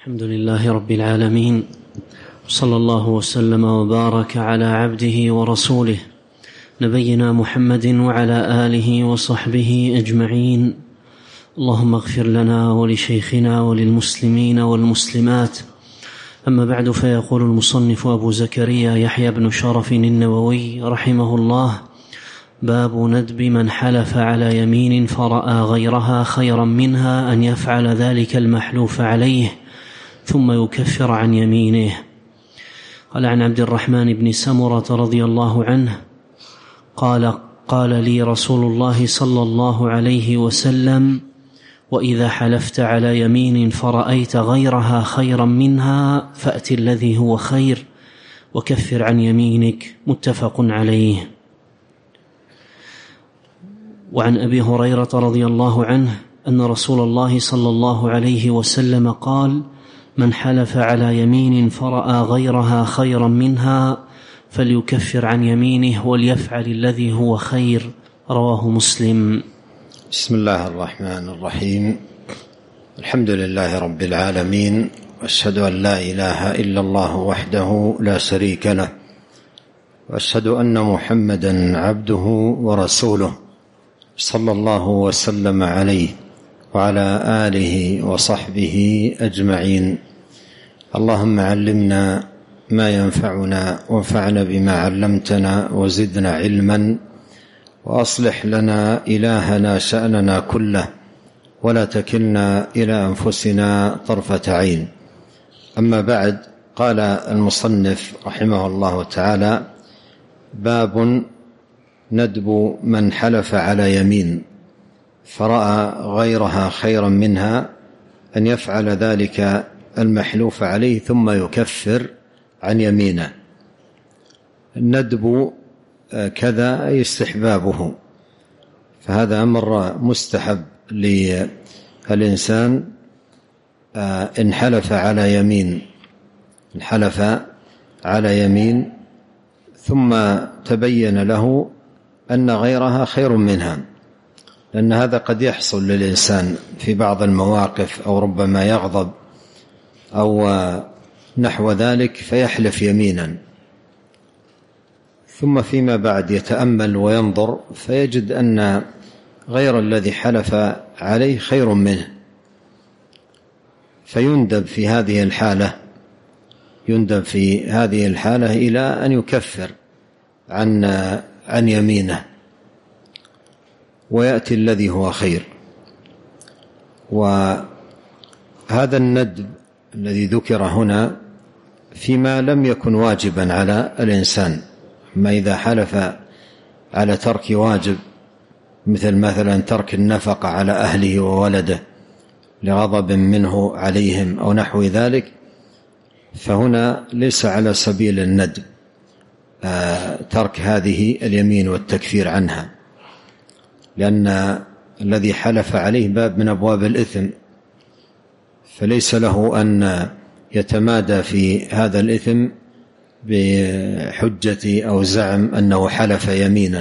الحمد لله رب العالمين، صلى الله وسلم وبارك على عبده ورسوله نبينا محمد وعلى آله وصحبه أجمعين. اللهم اغفر لنا ولشيخنا وللمسلمين والمسلمات. أما بعد، فيقول المصنف أبو زكريا يحيى بن شرف النووي رحمه الله: باب ندب من حلف على يمين فرأى غيرها خيرا منها أن يفعل ذلك المحلوف عليه ثم يكفر عن يمينه. قال: عن عبد الرحمن بن سمرة رضي الله عنه قال لي رسول الله صلى الله عليه وسلم: وإذا حلفت على يمين فرأيت غيرها خيرا منها فأت الذي هو خير وكفر عن يمينك. متفق عليه. وعن أبي هريرة رضي الله عنه أن رسول الله صلى الله عليه وسلم قال: من حلف على يمين فرأى غيرها خيرا منها فليكفر عن يمينه وليفعل الذي هو خير. رواه مسلم. بسم الله الرحمن الرحيم. الحمد لله رب العالمين، وأشهد أن لا إله إلا الله وحده لا شريك له، وأشهد أن محمدا عبده ورسوله صلى الله وسلم عليه وعلى آله وصحبه أجمعين. اللهم علمنا ما ينفعنا وانفعنا بما علمتنا وزدنا علما، وأصلح لنا إلهنا شأننا كله، ولا تكلنا إلى أنفسنا طرفة عين. أما بعد، قال المصنف رحمه الله تعالى: باب ندب من حلف على يمين فرأى غيرها خيرا منها أن يفعل ذلك المحلوف عليه ثم يكفر عن يمينه. الندب كذا أي استحبابه، فهذا أمر مستحب للإنسان إن حلف على يمين ثم تبين له أن غيرها خير منها، لأن هذا قد يحصل للإنسان في بعض المواقف، أو ربما يغضب أو نحو ذلك فيحلف يمينا، ثم فيما بعد يتأمل وينظر فيجد أن غير الذي حلف عليه خير منه، فيندب في هذه الحالة إلى أن يكفر عن يمينه ويأتي الذي هو خير. وهذا الندب الذي ذكر هنا فيما لم يكن واجبا على الإنسان. ما إذا حلف على ترك واجب، مثلا ترك النفقة على أهله وولده لغضب منه عليهم أو نحو ذلك، فهنا ليس على سبيل الندب ترك هذه اليمين والتكفير عنها، لأن الذي حلف عليه باب من أبواب الإثم، فليس له أن يتمادى في هذا الإثم بحجة أو زعم أنه حلف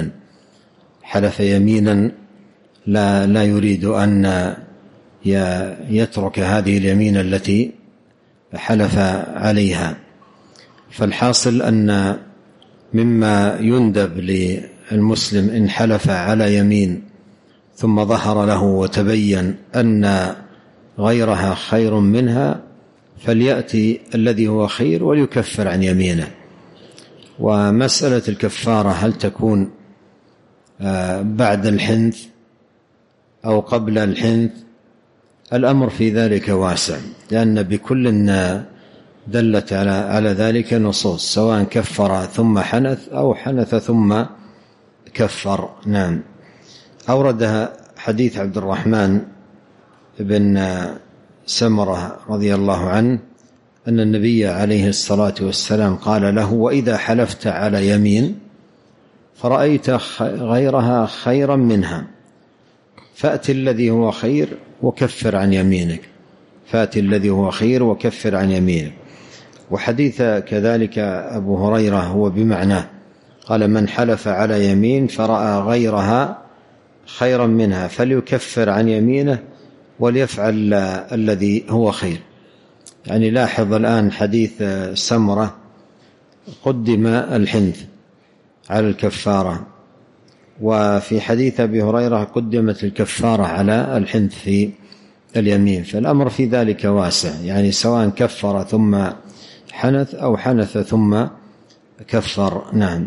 يمينا لا يريد أن يترك هذه اليمين التي حلف عليها. فالحاصل أن مما يندب للمسلم إن حلف على يمين ثم ظهر له وتبين أن غيرها خير منها فليأتي الذي هو خير وليكفر عن يمينه. ومسألة الكفارة هل تكون بعد الحنث أو قبل الحنث؟ الأمر في ذلك واسع، لأن بكل دلت على ذلك نصوص، سواء كفر ثم حنث أو حنث ثم كفر. نعم. أوردها حديث عبد الرحمن بن سمرة رضي الله عنه أن النبي عليه الصلاة والسلام قال له: وإذا حلفت على يمين فرأيت غيرها خيرا منها فأت الذي هو خير وكفر عن يمينك. وحديث كذلك أبو هريرة هو بمعنى، قال: من حلف على يمين فرأى غيرها خيرا منها فليكفر عن يمينه وليفعل الذي هو خير. يعني لاحظ الآن حديث سمرة قدم الحنث على الكفارة، وفي حديث أبي هريرة قدمت الكفارة على الحنث في اليمين، فالأمر في ذلك واسع، يعني سواء كفر ثم حنث أو حنث ثم كفر. نعم.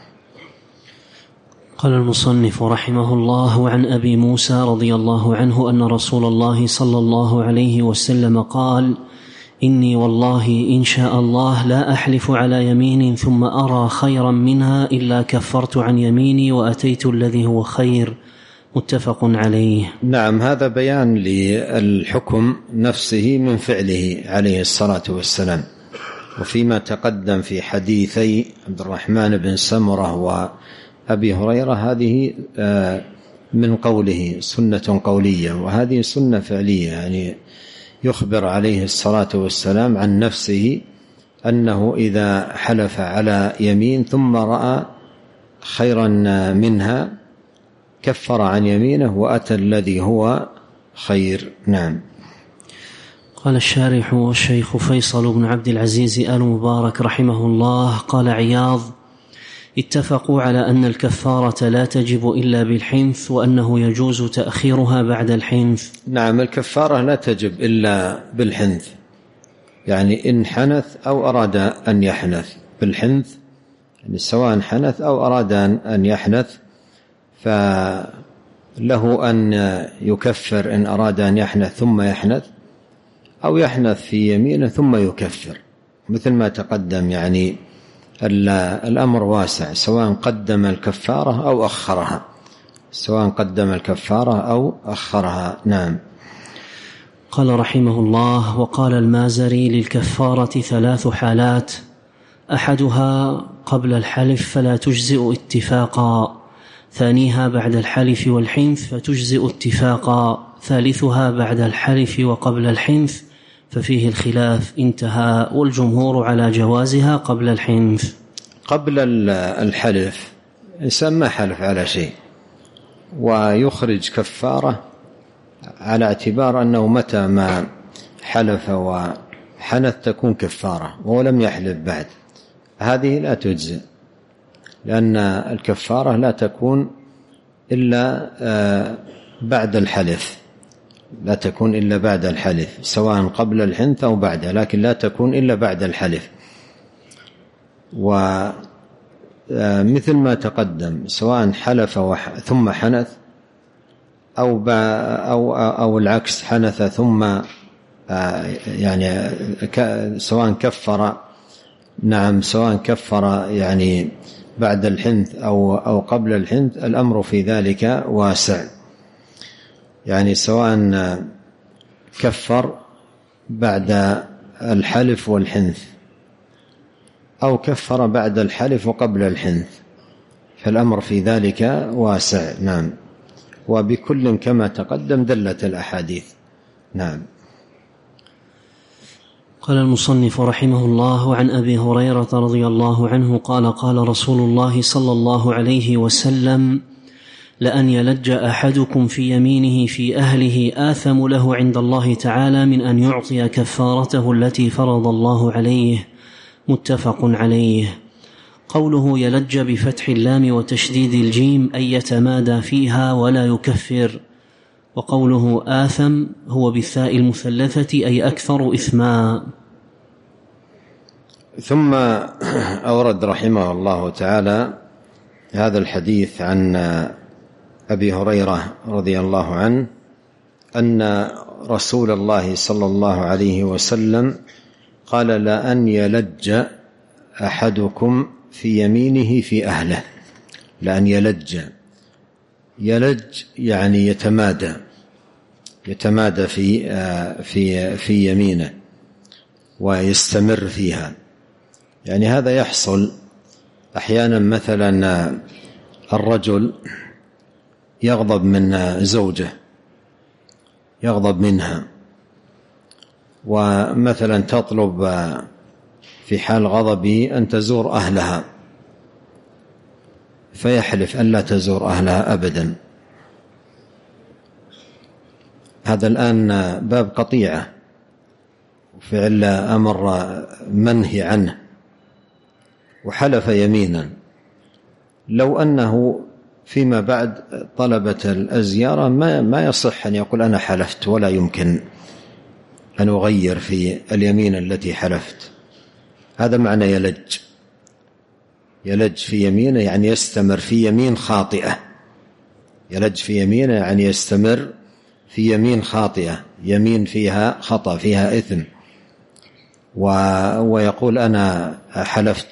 قال المصنف رحمه الله: عن أبي موسى رضي الله عنه أن رسول الله صلى الله عليه وسلم قال: إني والله إن شاء الله لا أحلف على يمين ثم أرى خيرا منها إلا كفرت عن يميني وأتيت الذي هو خير. متفق عليه. نعم، هذا بيان للحكم نفسه من فعله عليه الصلاة والسلام، وفيما تقدم في حديثي عبد الرحمن بن سمرة وأبي هريرة هذه من قوله سنة قولية، وهذه سنة فعلية، يعني يخبر عليه الصلاة والسلام عن نفسه أنه إذا حلف على يمين ثم رأى خيرا منها كفر عن يمينه وأتى الذي هو خير. نعم. قال الشارح والشيخ فيصل بن عبد العزيز آل مبارك رحمه الله: قال عياض: اتفقوا على أن الكفارة لا تجب إلا بالحنث، وأنه يجوز تأخيرها بعد الحنث. نعم، الكفارة لا تجب إلا بالحنث، يعني إن حنث أو أراد أن يحنث بالحنث، يعني سواء حنث أو أراد أن يحنث فله أن يكفر إن أراد أن يحنث ثم يحنث، أو يحنث في يمينه ثم يكفر، مثل ما تقدم. يعني الأمر واسع، سواء قدم الكفارة أو أخرها، سواء قدم الكفارة أو أخرها. نعم. قال رحمه الله: وقال المازري: للكفارة 3 حالات: أحدها قبل الحلف فلا تجزئ اتفاقا، ثانيها بعد الحلف والحنث فتجزئ اتفاقا، ثالثها بعد الحلف وقبل الحنث ففيه الخلاف. انتهى. والجمهور على جوازها قبل الحنث. قبل الحلف إنسان ما حلف على شيء ويخرج كفارة على اعتبار أنه متى ما حلف وحنث تكون كفارة وهو لم يحلف بعد، هذه لا تجزئ، لأن الكفارة لا تكون إلا بعد الحلف، لا تكون إلا بعد الحلف، سواء قبل الحنث أو بعده، لكن لا تكون إلا بعد الحلف. ومثل ما تقدم، سواء حلف ثم حنث أو العكس، حنث ثم يعني سواء كفر، نعم، سواء كفر يعني بعد الحنث أو قبل الحنث، الأمر في ذلك واسع، يعني سواء كفر بعد الحلف والحنث أو كفر بعد الحلف وقبل الحنث، فالأمر في ذلك واسع. نعم. وبكل كما تقدم دلت الأحاديث. نعم. قال المصنف رحمه الله: عن أبي هريرة رضي الله عنه قال: قال رسول الله صلى الله عليه وسلم: لأن يلج أحدكم في يمينه في أهله آثم له عند الله تعالى من أن يعطي كفارته التي فرض الله عليه. متفق عليه. قوله يلج بفتح اللام وتشديد الجيم أي يتمادى فيها ولا يكفر، وقوله آثم هو بالثاء المثلثة أي أكثر إثما. ثم أورد رحمه الله تعالى هذا الحديث عن أبي هريرة رضي الله عنه أن رسول الله صلى الله عليه وسلم قال: لأن يلج أحدكم في يمينه في أهله. لأن يلج يعني يتمادى في يمينه ويستمر فيها، يعني هذا يحصل أحيانا. مثلا الرجل يغضب من زوجه، يغضب منها، ومثلا تطلب في حال غضبه أن تزور أهلها، فيحلف أن لا تزور أهلها أبدا. هذا الآن باب قطيعة، وفعل أمر منهي عنه وحلف يمينا، لو أنه فيما بعد طلبة الزيارة ما يصح أن يقول أنا حلفت، ولا يمكن أن أغير في اليمين التي حلفت. هذا معنى يلج في يمينه، يعني يستمر في يمين خاطئة. يلج في يمينه يعني يستمر في يمين خاطئة، يمين فيها خطأ، فيها إثم، ويقول أنا حلفت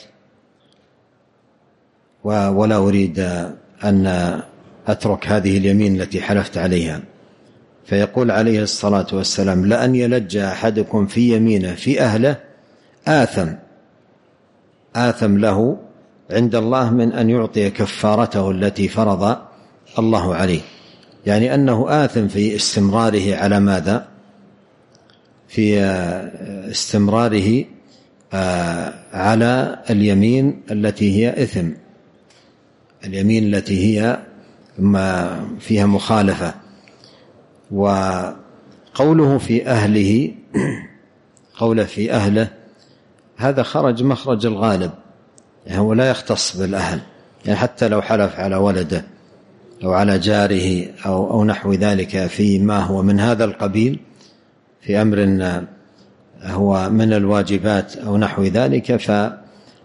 ولا أريد أن أترك هذه اليمين التي حلفت عليها. فيقول عليه الصلاة والسلام: لأن يلج أحدكم في يمينه في أهله آثم له عند الله من أن يعطي كفارته التي فرض الله عليه. يعني أنه آثم في استمراره على ماذا؟ في استمراره على اليمين التي هي إثم، اليمين التي هي ما فيها مخالفة. وقوله في أهله، قوله في أهله، هذا خرج مخرج الغالب، يعني هو لا يختص بالأهل، يعني حتى لو حلف على ولده أو على جاره أو نحو ذلك فيما هو من هذا القبيل، في أمر هو من الواجبات أو نحو ذلك، فأن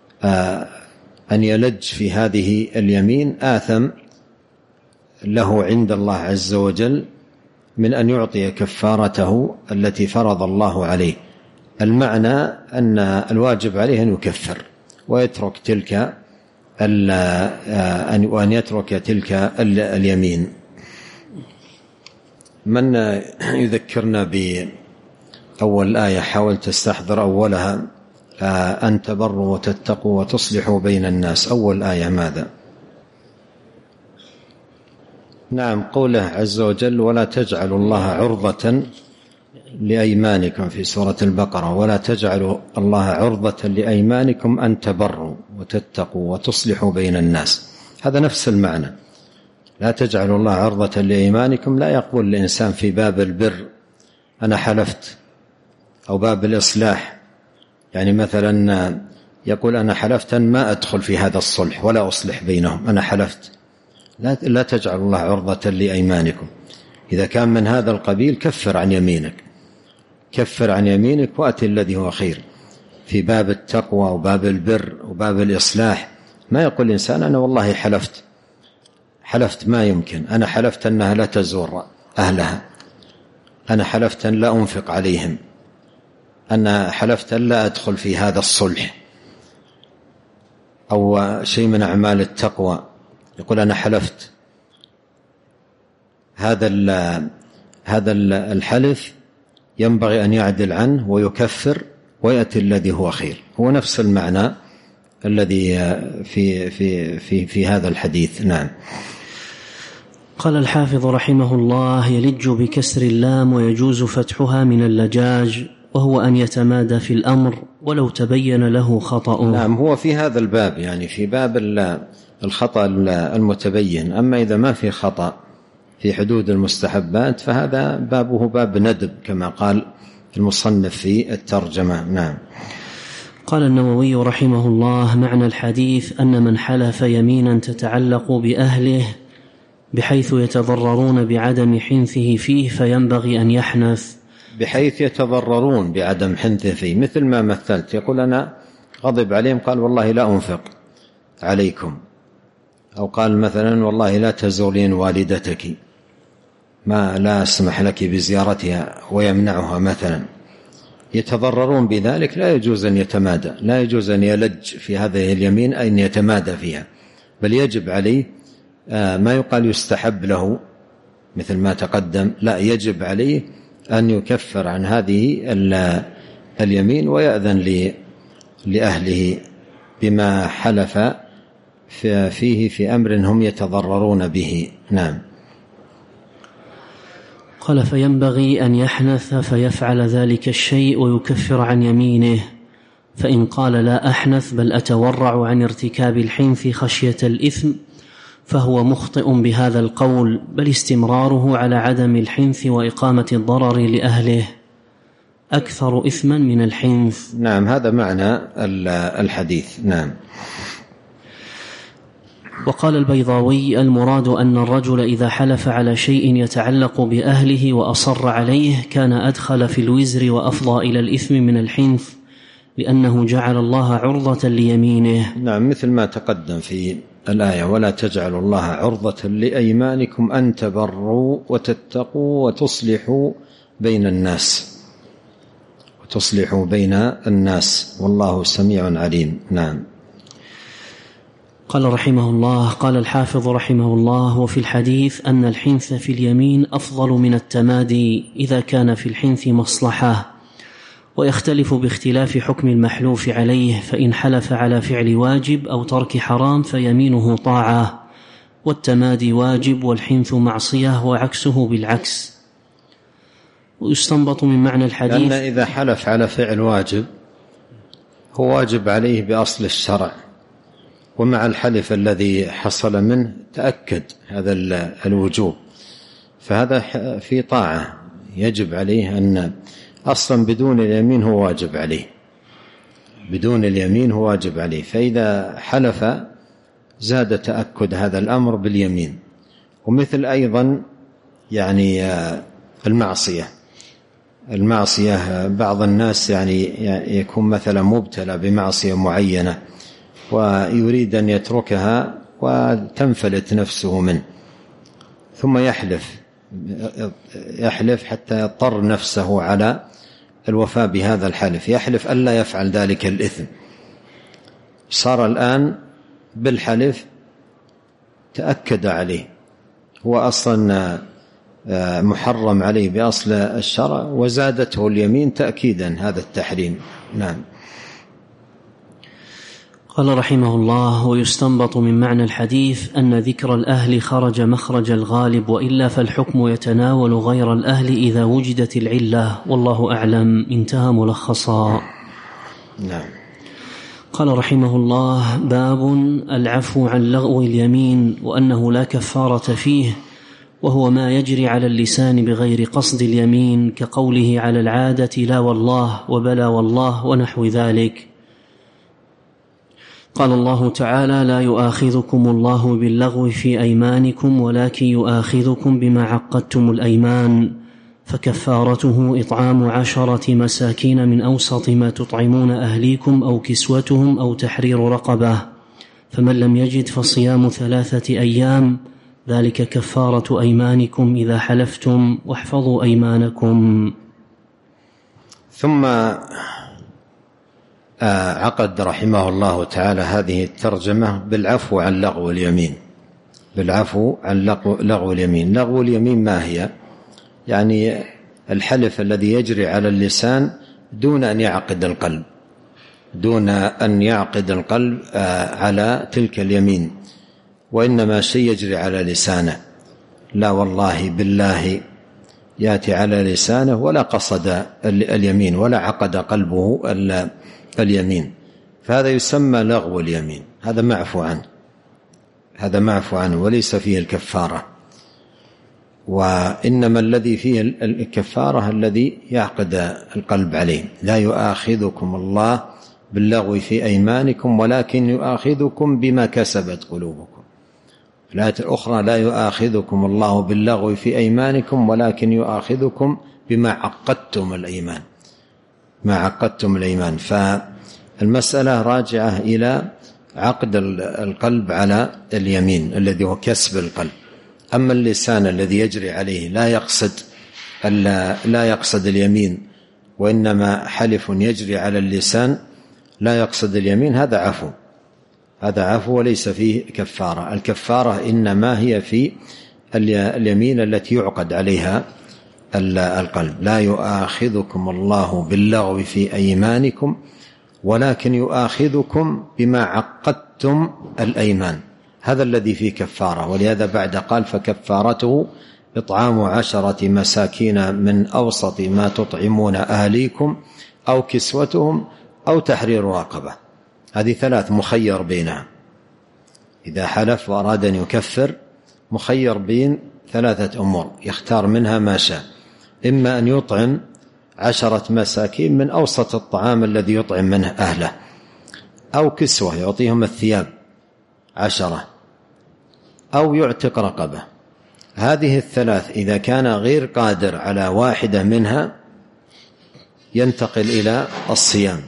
يلج في هذه اليمين آثم له عند الله عز وجل من أن يعطي كفارته التي فرض الله عليه. المعنى أن الواجب عليه أن يكفر ويترك تلك وأن يترك تلك اليمين. من يذكرنا بأول آية؟ حاول تستحضر أولها: أن تبروا وتتقوا وتصلحوا بين الناس. أول آية ماذا؟ نعم، قوله عز وجل: ولا تجعلوا الله عرضة لأيمانكم، في سورة البقرة: ولا تجعلوا الله عرضة لأيمانكم أن تبروا وتتقوا وتصلحوا بين الناس. هذا نفس المعنى. لا تجعلوا الله عرضة لأيمانكم، لا يقول الإنسان في باب البر أنا حلفت، أو باب الإصلاح، يعني مثلا يقول أنا حلفت أن ما أدخل في هذا الصلح ولا أصلح بينهم، أنا حلفت. لا تجعلوا الله عرضة لأيمانكم. إذا كان من هذا القبيل كفر عن يمينك، كفر عن يمينك وأتي الذي هو خير. في باب التقوى وباب البر وباب الإصلاح ما يقول الإنسان أنا والله حلفت ما يمكن، أنا حلفت أنها لا تزور أهلها، أنا حلفت أن لا أنفق عليهم، أنا حلفت أن لا أدخل في هذا الصلح، أو شيء من أعمال التقوى يقول أنا حلفت. هذا الحلف ينبغي أن يعدل عنه ويكفر ويأتي الذي هو خير. هو نفس المعنى الذي في هذا الحديث. نعم. قال الحافظ رحمه الله: يلج بكسر اللام ويجوز فتحها من اللجاج، وهو أن يتمادى في الأمر ولو تبين له خطأ. نعم، هو في هذا الباب، يعني في باب الخطأ المتبين. أما إذا ما في خطأ في حدود المستحبات فهذا بابه باب ندب كما قال المصنف في الترجمة. نعم. قال النووي رحمه الله: معنى الحديث أن من حلف يمينا تتعلق بأهله بحيث يتضررون بعدم حنثه فيه فينبغي أن يحنث. بحيث يتضررون بعدم حنثه فيه، مثل ما مثلت، يقول أنا غضب عليهم، قال والله لا أنفق عليكم، أو قال مثلا والله لا تزورين والدتك، ما لا أسمح لك بزيارتها ويمنعها مثلا. يتضررون بذلك، لا يجوز أن يتمادى، لا يجوز أن يلج في هذه اليمين أن يتمادى فيها، بل يجب عليه ما يقال يستحب له مثل ما تقدم، لا، يجب عليه أن يكفر عن هذه اليمين ويأذن لأهله بما حلف فيه في أمر هم يتضررون به. نعم. قال: فينبغي أن يحنث فيفعل ذلك الشيء ويكفر عن يمينه، فإن قال لا أحنث بل أتورع عن ارتكاب الحنث خشية الإثم فهو مخطئ بهذا القول، بل استمراره على عدم الحنث وإقامة الضرر لأهله. أكثر إثما من الحنث. نعم، هذا معنى الحديث. نعم. وقال البيضاوي: المراد أن الرجل إذا حلف على شيء يتعلق بأهله وأصر عليه كان أدخل في الوزر وأفضى إلى الإثم من الحنث، لأنه جعل الله عرضة ليمينه. نعم، مثل ما تقدم في الآية: ولا تجعلوا الله عرضة لأيمانكم أن تبروا وتتقوا وتصلحوا بين الناس والله سميع عليم. نعم. قال رحمه الله: قال الحافظ رحمه الله: وفي الحديث أن الحنث في اليمين أفضل من التمادي إذا كان في الحنث مصلحة، ويختلف باختلاف حكم المحلوف عليه، فإن حلف على فعل واجب أو ترك حرام فيمينه طاعة، والتمادي واجب والحنث معصية، وعكسه بالعكس. ويستنبط من معنى الحديث لأن إذا حلف على فعل واجب هو واجب عليه بأصل الشرع، ومع الحلف الذي حصل منه تأكد هذا الوجوب، فهذا في طاعة يجب عليه أن أصلا بدون اليمين هو واجب عليه، فإذا حلف زاد تأكد هذا الأمر باليمين. ومثل أيضا يعني المعصية بعض الناس يعني يكون مثلا مبتلى بمعصية معينة ويريد أن يتركها وتنفلت نفسه منه، ثم يحلف حتى يضطر نفسه على الوفاء بهذا الحلف، يحلف ألا يفعل ذلك الإثم، صار الآن بالحلف تأكد عليه، هو أصلا محرم عليه بأصل الشرع، وزادته اليمين تأكيدا هذا التحريم. نعم. قال رحمه الله: ويستنبط من معنى الحديث أن ذكر الأهل خرج مخرج الغالب، وإلا فالحكم يتناول غير الأهل إذا وجدت العلة، والله أعلم. انتهى ملخصا. نعم. قال رحمه الله: باب العفو عن لغو اليمين، وأنه لا كفارة فيه، وهو ما يجري على اللسان بغير قصد اليمين، كقوله على العادة لا والله وبلا والله ونحو ذلك. قال الله تعالى: لا يؤاخذكم الله باللغو في أيمانكم ولكن يؤاخذكم بما عقدتم الأيمان، فكفارته إطعام 10 مساكين من أوسط ما تطعمون أهليكم أو كسوتهم أو تحرير رقبة، فمن لم يجد فصيام 3 أيام، ذلك كفارة أيمانكم إذا حلفتم، واحفظوا أيمانكم. ثم عقد رحمه الله تعالى هذه الترجمة بالعفو عن لغو اليمين. لغو اليمين ما هي؟ يعني الحلف الذي يجري على اللسان دون أن يعقد القلب على تلك اليمين، وإنما شيء يجري على لسانه، لا والله بالله يأتي على لسانه ولا قصد اليمين ولا عقد قلبه اليمين، فهذا يسمى لغو اليمين، هذا معفو عنه وليس فيه الكفارة. وإنما الذي فيه الكفارة الذي يعقد القلب عليه. لا يؤاخذكم الله باللغو في أيمانكم ولكن يؤاخذكم بما كسبت قلوبكم. الآية الأخرى: لا يؤاخذكم الله باللغو في أيمانكم ولكن يؤاخذكم بما عقدتم الأيمان. فالمسألة راجعة إلى عقد القلب على اليمين الذي هو كسب القلب. أما اللسان الذي يجري عليه لا يقصد اليمين، وإنما حلف يجري على اللسان لا يقصد اليمين، هذا عفو وليس فيه كفارة. الكفارة إنما هي في اليمين التي يعقد عليها القلب. لا يؤاخذكم الله باللغو في أيمانكم ولكن يؤاخذكم بما عقدتم الأيمان، هذا الذي فيه كفارة. ولهذا بعد قال: فكفارته إطعام 10 مساكين من أوسط ما تطعمون أهليكم أو كسوتهم أو تحرير رقبة. هذه 3 مخير بينها. إذا حلف وأراد أن يكفر مخير بين 3 أمور، يختار منها ما شاء، إما أن يطعم 10 مساكين من أوسط الطعام الذي يطعم منه أهله، أو كسوة يعطيهم الثياب 10، أو يعتق رقبة. هذه الثلاث إذا كان غير قادر على واحدة منها ينتقل إلى الصيام،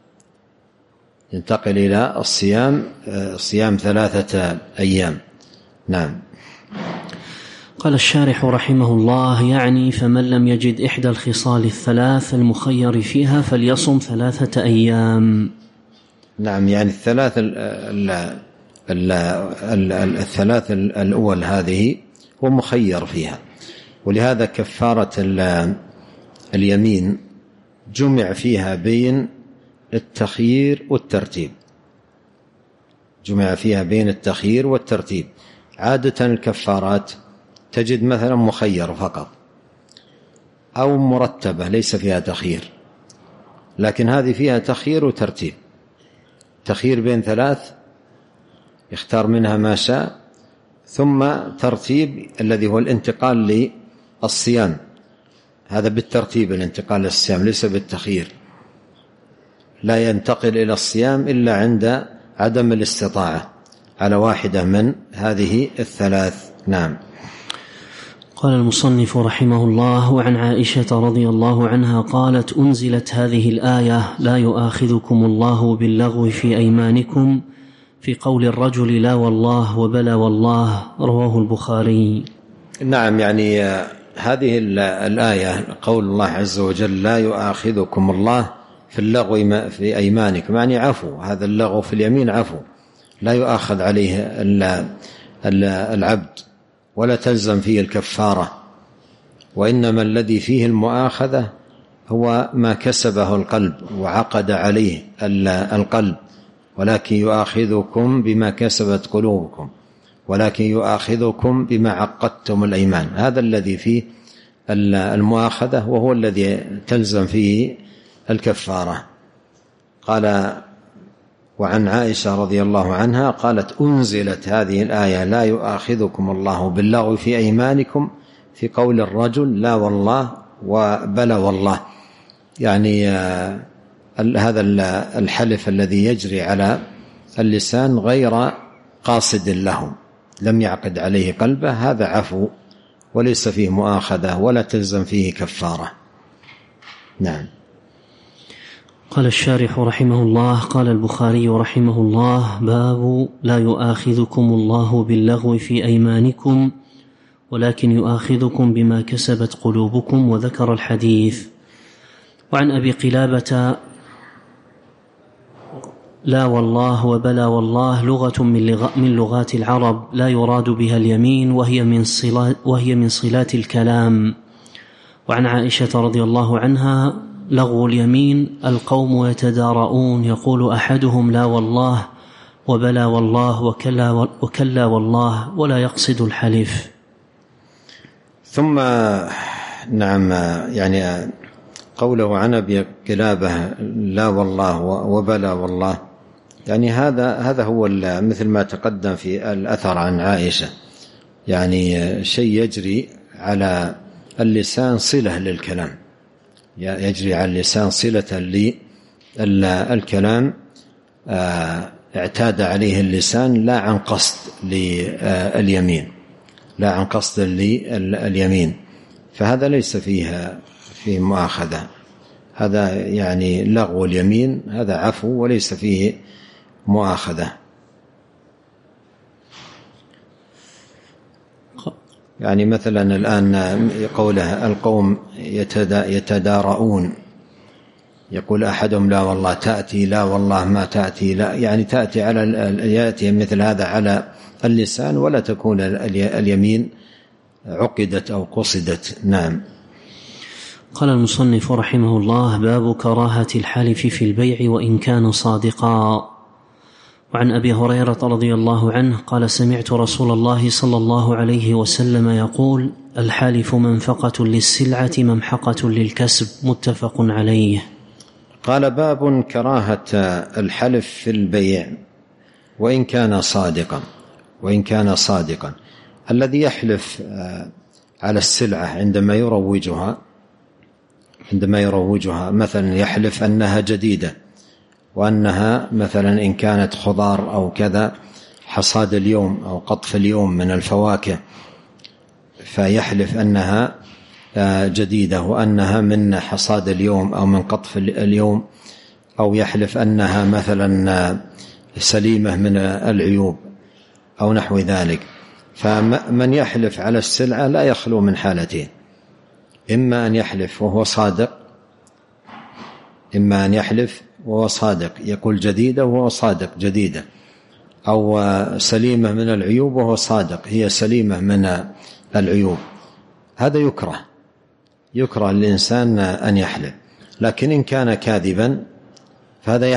صيام 3 أيام. نعم. قال الشارح رحمه الله: يعني فمن لم يجد إحدى الخصال الثلاث المخير فيها فليصم 3 أيام. نعم، يعني الثلاث الأول هذه هو مخير فيها، ولهذا كفارة اليمين جمع فيها بين التخيير والترتيب. عادة الكفارات تجد مثلا مخير فقط، أو مرتبة ليس فيها تخيير، لكن هذه فيها تخيير وترتيب. تخيير بين 3 يختار منها ما شاء، ثم ترتيب الذي هو الانتقال للصيام، هذا بالترتيب الانتقال للصيام ليس بالتخيير. لا ينتقل إلى الصيام إلا عند عدم الاستطاعة على واحدة من هذه الثلاث. نعم. قال المصنف رحمه الله: وعن عائشة رضي الله عنها قالت: أنزلت هذه الآية: لا يؤاخذكم الله باللغو في أيمانكم، في قول الرجل لا والله وبلى والله، رواه البخاري. نعم، يعني هذه الآية قول الله عز وجل: لا يؤاخذكم الله في اللغو في أيمانكم، يعني عفو، هذا اللغو في اليمين عفو، لا يؤاخذ عليه العبد ولا تلزم فيه الكفارة، وإنما الذي فيه المؤاخذة هو ما كسبه القلب وعقد عليه القلب، ولكن يؤاخذكم بما كسبت قلوبكم، ولكن يؤاخذكم بما عقدتم الأيمان، هذا الذي فيه المؤاخذة وهو الذي تلزم فيه الكفارة. قال: وعن عائشة رضي الله عنها قالت: أنزلت هذه الآية: لا يؤاخذكم الله باللغو في أيمانكم، في قول الرجل لا والله وبلى والله، يعني هذا الحلف الذي يجري على اللسان غير قاصد له، لم يعقد عليه قلبه، هذا عفو وليس فيه مؤاخذة ولا تلزم فيه كفارة. نعم. قال الشارح رحمه الله: قال البخاري رحمه الله: باب لا يؤاخذكم الله باللغو في أيمانكم ولكن يؤاخذكم بما كسبت قلوبكم، وذكر الحديث. وعن أبي قلابة: لا والله وبلا والله لغة من لغات العرب، لا يراد بها اليمين، وهي من صلات الكلام. وعن عائشة رضي الله عنها: لغو اليمين القوم يتدارؤون، يقول أحدهم لا والله وبلا والله وكلا والله، ولا يقصد الحلف. ثم نعم، يعني قوله عن أبي قلابة لا والله وبلا والله، يعني هذا هو مثل ما تقدم في الأثر عن عائشة، يعني شيء يجري على اللسان صلة للكلام، يجري على اللسان صلة للكلام، اعتاد عليه اللسان لا عن قصد لليمين، فهذا ليس فيه مؤاخذة، هذا يعني لغو اليمين، هذا عفو وليس فيه مؤاخذة. يعني مثلا الآن قوله القوم يتدارؤون، يقول أحدهم لا والله تأتي، لا والله ما تأتي، لا يعني تأتي يأتي مثل هذا على اللسان، ولا تكون اليمين عقدت أو قصدت. نعم. قال المصنف رحمه الله: باب كراهة الحلف في البيع وإن كان صادقا. وعن أبي هريرة رضي الله عنه قال: سمعت رسول الله صلى الله عليه وسلم يقول: الحالف منفقة للسلعة ممحقة للكسب، متفق عليه. قال: باب كراهة الحلف في البيع وإن كان صادقا. الذي يحلف على السلعة عندما يروجها عندما يروجها، مثلا يحلف أنها جديدة وأنها مثلا إن كانت خضار أو كذا حصاد اليوم أو قطف اليوم من الفواكه، فيحلف أنها جديدة وأنها من حصاد اليوم أو من قطف اليوم، أو يحلف أنها مثلا سليمة من العيوب أو نحو ذلك. فمن يحلف على السلعة لا يخلو من حالتين: إما أن يحلف وهو صادق، إما أن يحلف وهو صادق يقول جديدة وهو صادق جديدة، أو سليمة من العيوب وهو صادق هي سليمة من العيوب. هذا يكره الإنسان أن يحلف. لكن إن كان كاذبا فهذا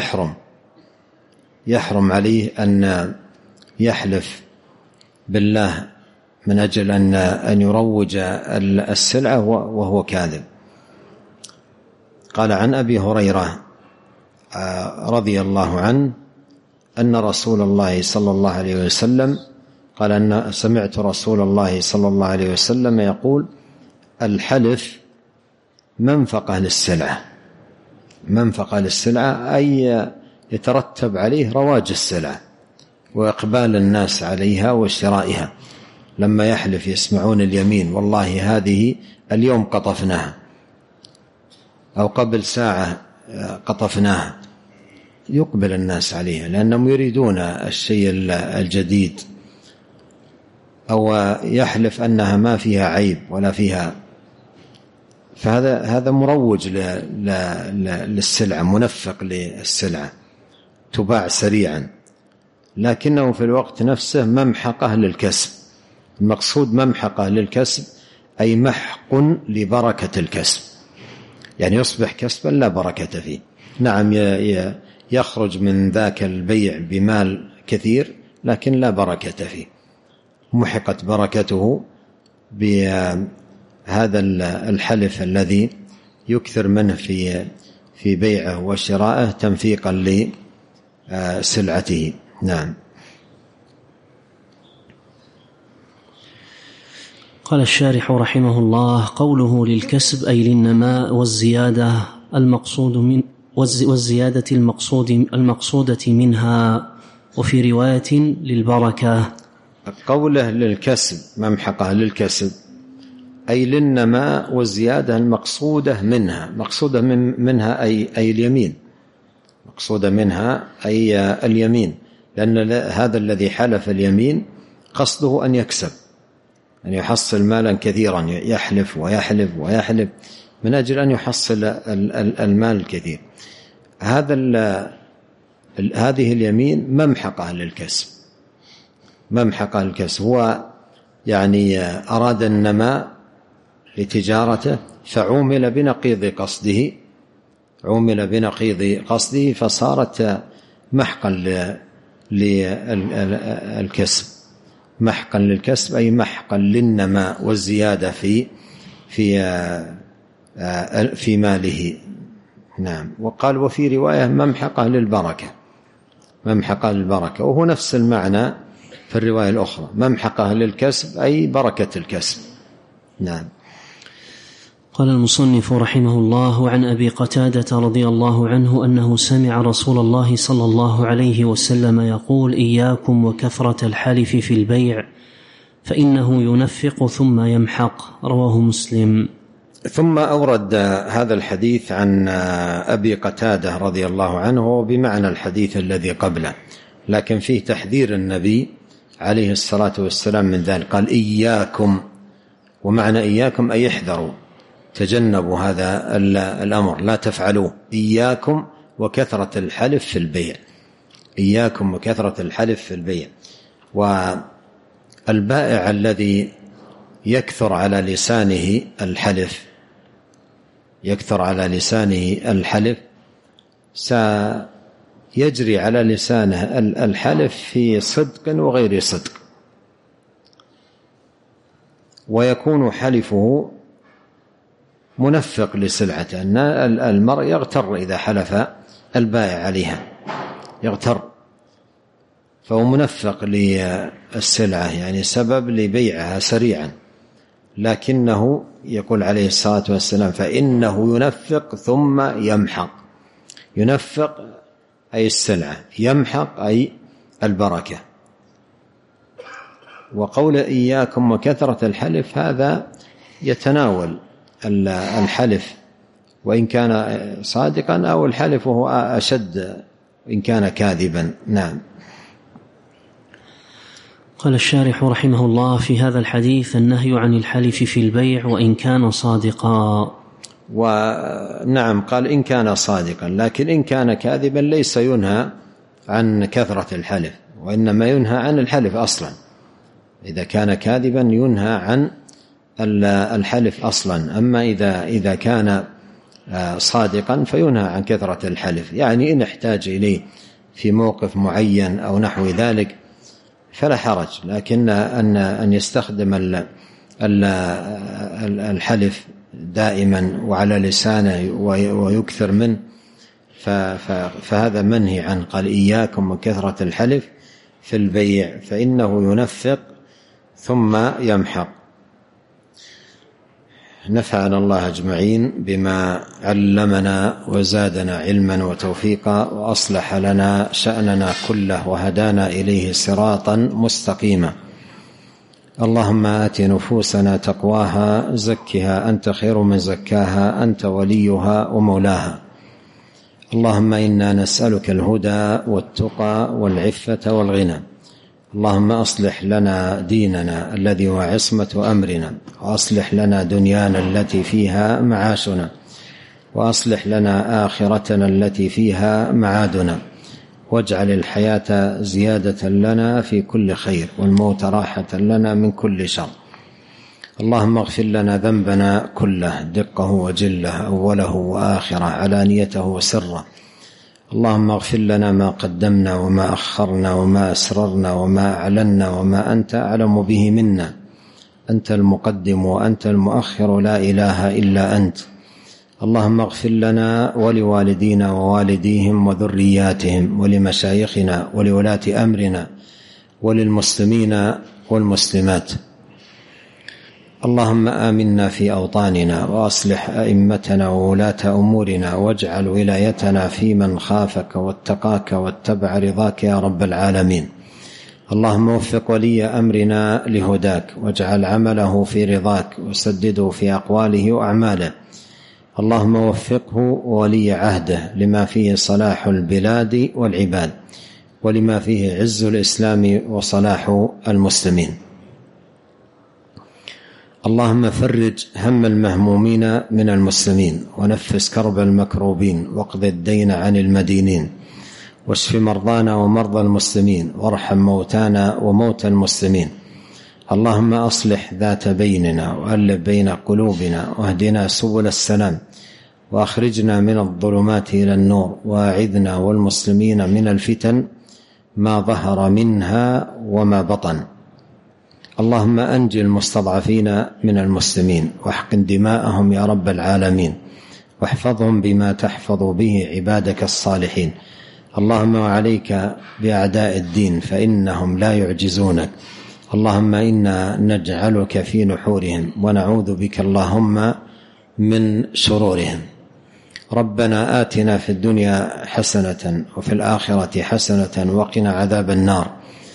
يحرم عليه أن يحلف بالله من أجل أن يروج السلعة وهو كاذب. قال عن أبي هريرة رضي الله عنه أن رسول الله صلى الله عليه وسلم قال أن سمعت رسول الله صلى الله عليه وسلم يقول: الحلف منفقة للسلعة، أي يترتب عليه رواج السلعة وإقبال الناس عليها وشرائها. لما يحلف يسمعون اليمين: والله هذه اليوم قطفناها، أو قبل ساعة قطفناها، يقبل الناس عليها لأنهم يريدون الشيء الجديد. أو يحلف أنها ما فيها عيب ولا فيها، فهذا مروج للسلعة، منفق للسلعة، تباع سريعا، لكنه في الوقت نفسه ممحقة للكسب. المقصود ممحقة للكسب أي محق لبركة الكسب، يعني يصبح كسبا لا بركة فيه. نعم يخرج من ذاك البيع بمال كثير لكن لا بركة فيه، محقت بركته بهذا الحلف الذي يكثر منه في بيعه وشرائه تنفيقا لسلعته. نعم. قال الشارح رحمه الله: قوله للكسب أي للنماء والزيادة والزيادة المقصودة منها، وفي رواية للبركة. قوله للكسب ممحقة للكسب أي للنماء والزيادة المقصودة منها. مقصودة منها أي اليمين، مقصودة منها أي اليمين، لأن هذا الذي حلف اليمين قصده أن يكسب، أن يحصل مالا كثيرا، يحلف ويحلف ويحلف من أجل أن يحصل المال الكثير. هذه اليمين ممحقة للكسب، ممحقة للكسب. هو يعني أراد النماء لتجارته فعومل بنقيض قصده، فصارت محقا للكسب. محقا للكسب أي محقا للنماء والزيادة في ماله. نعم. وقال وفي رواية ممحقة للبركة، ممحقة للبركة، وهو نفس المعنى في الرواية الأخرى، ممحقة للكسب أي بركة الكسب. نعم. قال المصنف رحمه الله: عن أبي قتادة رضي الله عنه أنه سمع رسول الله صلى الله عليه وسلم يقول: إياكم وكثرة الحلف في البيع فإنه ينفق ثم يمحق. رواه مسلم. ثم أورد هذا الحديث عن أبي قتادة رضي الله عنه بمعنى الحديث الذي قبله، لكن فيه تحذير النبي عليه الصلاة والسلام من ذلك. قال إياكم، ومعنى إياكم أي احذروا، تجنبوا هذا الأمر، لا تفعلوه. إياكم وكثرة الحلف في البيع، إياكم وكثرة الحلف في البيع. والبائع الذي يكثر على لسانه الحلف سيجري على لسانه الحلف في صدق وغير صدق، ويكون حلفه منفق لسلعته. أن المرء يغتر إذا حلف البائع عليها، يغتر، فهو منفق للسلعة، يعني سبب لبيعها سريعا، لكنه يقول عليه الصلاة والسلام فإنه ينفق ثم يمحق. ينفق أي السلعة، يمحق أي البركة. وقول إياكم وكثرة الحلف هذا يتناول الحلف وإن كان صادقا، أو الحلف وهو أشد إن كان كاذبا. نعم. قال الشارح رحمه الله: في هذا الحديث النهي عن الحلف في البيع وإن كان صادقا. ونعم، قال إن كان صادقا، لكن إن كان كاذبا ليس ينهى عن كثرة الحلف، وإنما ينهى عن الحلف أصلا. إذا كان كاذبا ينهى عن الحلف أصلا. أما إذا كان صادقا فينهى عن كثرة الحلف، يعني إن احتاج إليه في موقف معين أو نحو ذلك فلا حرج. لكن أن يستخدم الحلف دائما وعلى لسانه ويكثر منه فهذا منهي عنه. قال إياكم وكثرة الحلف في البيع فإنه ينفق ثم يمحق. نفعنا الله أجمعين بما علمنا وزادنا علما وتوفيقا، وأصلح لنا شأننا كله وهدانا إليه صراطا مستقيما. اللهم آت نفوسنا تقواها زكها أنت خير من زكاها أنت وليها ومولاها. اللهم إنا نسألك الهدى والتقى والعفة والغنى. اللهم أصلح لنا ديننا الذي هو عصمة أمرنا، وأصلح لنا دنيانا التي فيها معاشنا، وأصلح لنا آخرتنا التي فيها معادنا، واجعل الحياة زيادة لنا في كل خير، والموت راحة لنا من كل شر. اللهم اغفر لنا ذنبنا كله دقه وجله، أوله وآخره، علانيته وسره. اللهم اغفر لنا ما قدمنا وما أخرنا وما أسررنا وما أعلنا وما أنت أعلم به منا. أنت المقدم وأنت المؤخر، لا إله إلا أنت. اللهم اغفر لنا ولوالدينا ووالديهم وذرياتهم ولمشايخنا ولولاة أمرنا وللمسلمين والمسلمات. اللهم آمنا في أوطاننا، وأصلح أئمتنا وولاة أمورنا، واجعل ولايتنا في من خافك واتقاك واتبع رضاك يا رب العالمين. اللهم وفق ولي أمرنا لهداك، واجعل عمله في رضاك، وسدده في أقواله وأعماله. اللهم وفقه ولي عهده لما فيه صلاح البلاد والعباد، ولما فيه عز الإسلام وصلاح المسلمين. اللهم فرج هم المهمومين من المسلمين، ونفس كرب المكروبين، واقض الدين عن المدينين، واشف مرضانا ومرضى المسلمين، وارحم موتانا وموتى المسلمين. اللهم أصلح ذات بيننا، وألف بين قلوبنا، واهدنا سبل السلام، وأخرجنا من الظلمات إلى النور، وأعذنا والمسلمين من الفتن ما ظهر منها وما بطن. اللهم أنجي المستضعفين من المسلمين، واحقن دماءهم يا رب العالمين، واحفظهم بما تحفظ به عبادك الصالحين. اللهم وعليك بأعداء الدين فإنهم لا يعجزونك. اللهم إنا نجعلك في نحورهم، ونعوذ بك اللهم من شرورهم. ربنا آتنا في الدنيا حسنة وفي الآخرة حسنة وقنا عذاب النار.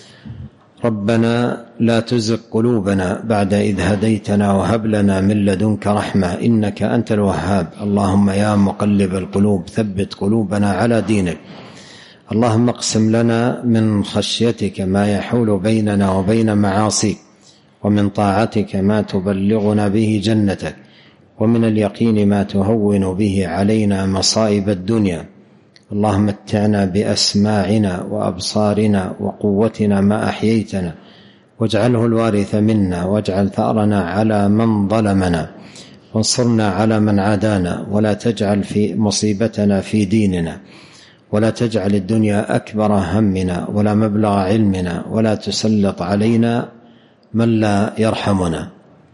ربنا لا تزغ قلوبنا بعد إذ هديتنا، وهب لنا من لدنك رحمة إنك أنت الوهاب. اللهم يا مقلب القلوب ثبت قلوبنا على دينك. اللهم اقسم لنا من خشيتك ما يحول بيننا وبين معاصيك، ومن طاعتك ما تبلغنا به جنتك، ومن اليقين ما تهون به علينا مصائب الدنيا. اللهم متعنا بأسماعنا وأبصارنا وقوتنا ما أحييتنا، واجعله الوارث منا، واجعل ثأرنا على من ظلمنا، وانصرنا على من عادانا، ولا تجعل في مصيبتنا في ديننا، ولا تجعل الدنيا أكبر همنا ولا مبلغ علمنا، ولا تسلط علينا من لا يرحمنا.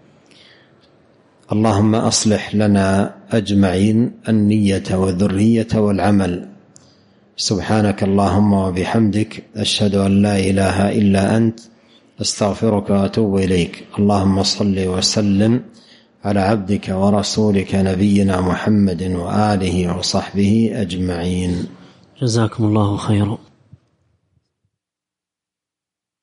اللهم أصلح لنا أجمعين النية والذرية والعمل. سبحانك اللهم وبحمدك، أشهد أن لا إله إلا أنت، أستغفرك وأتوب إليك. اللهم صل وسلم على عبدك ورسولك نبينا محمد وآله وصحبه أجمعين. جزاكم الله خيرا.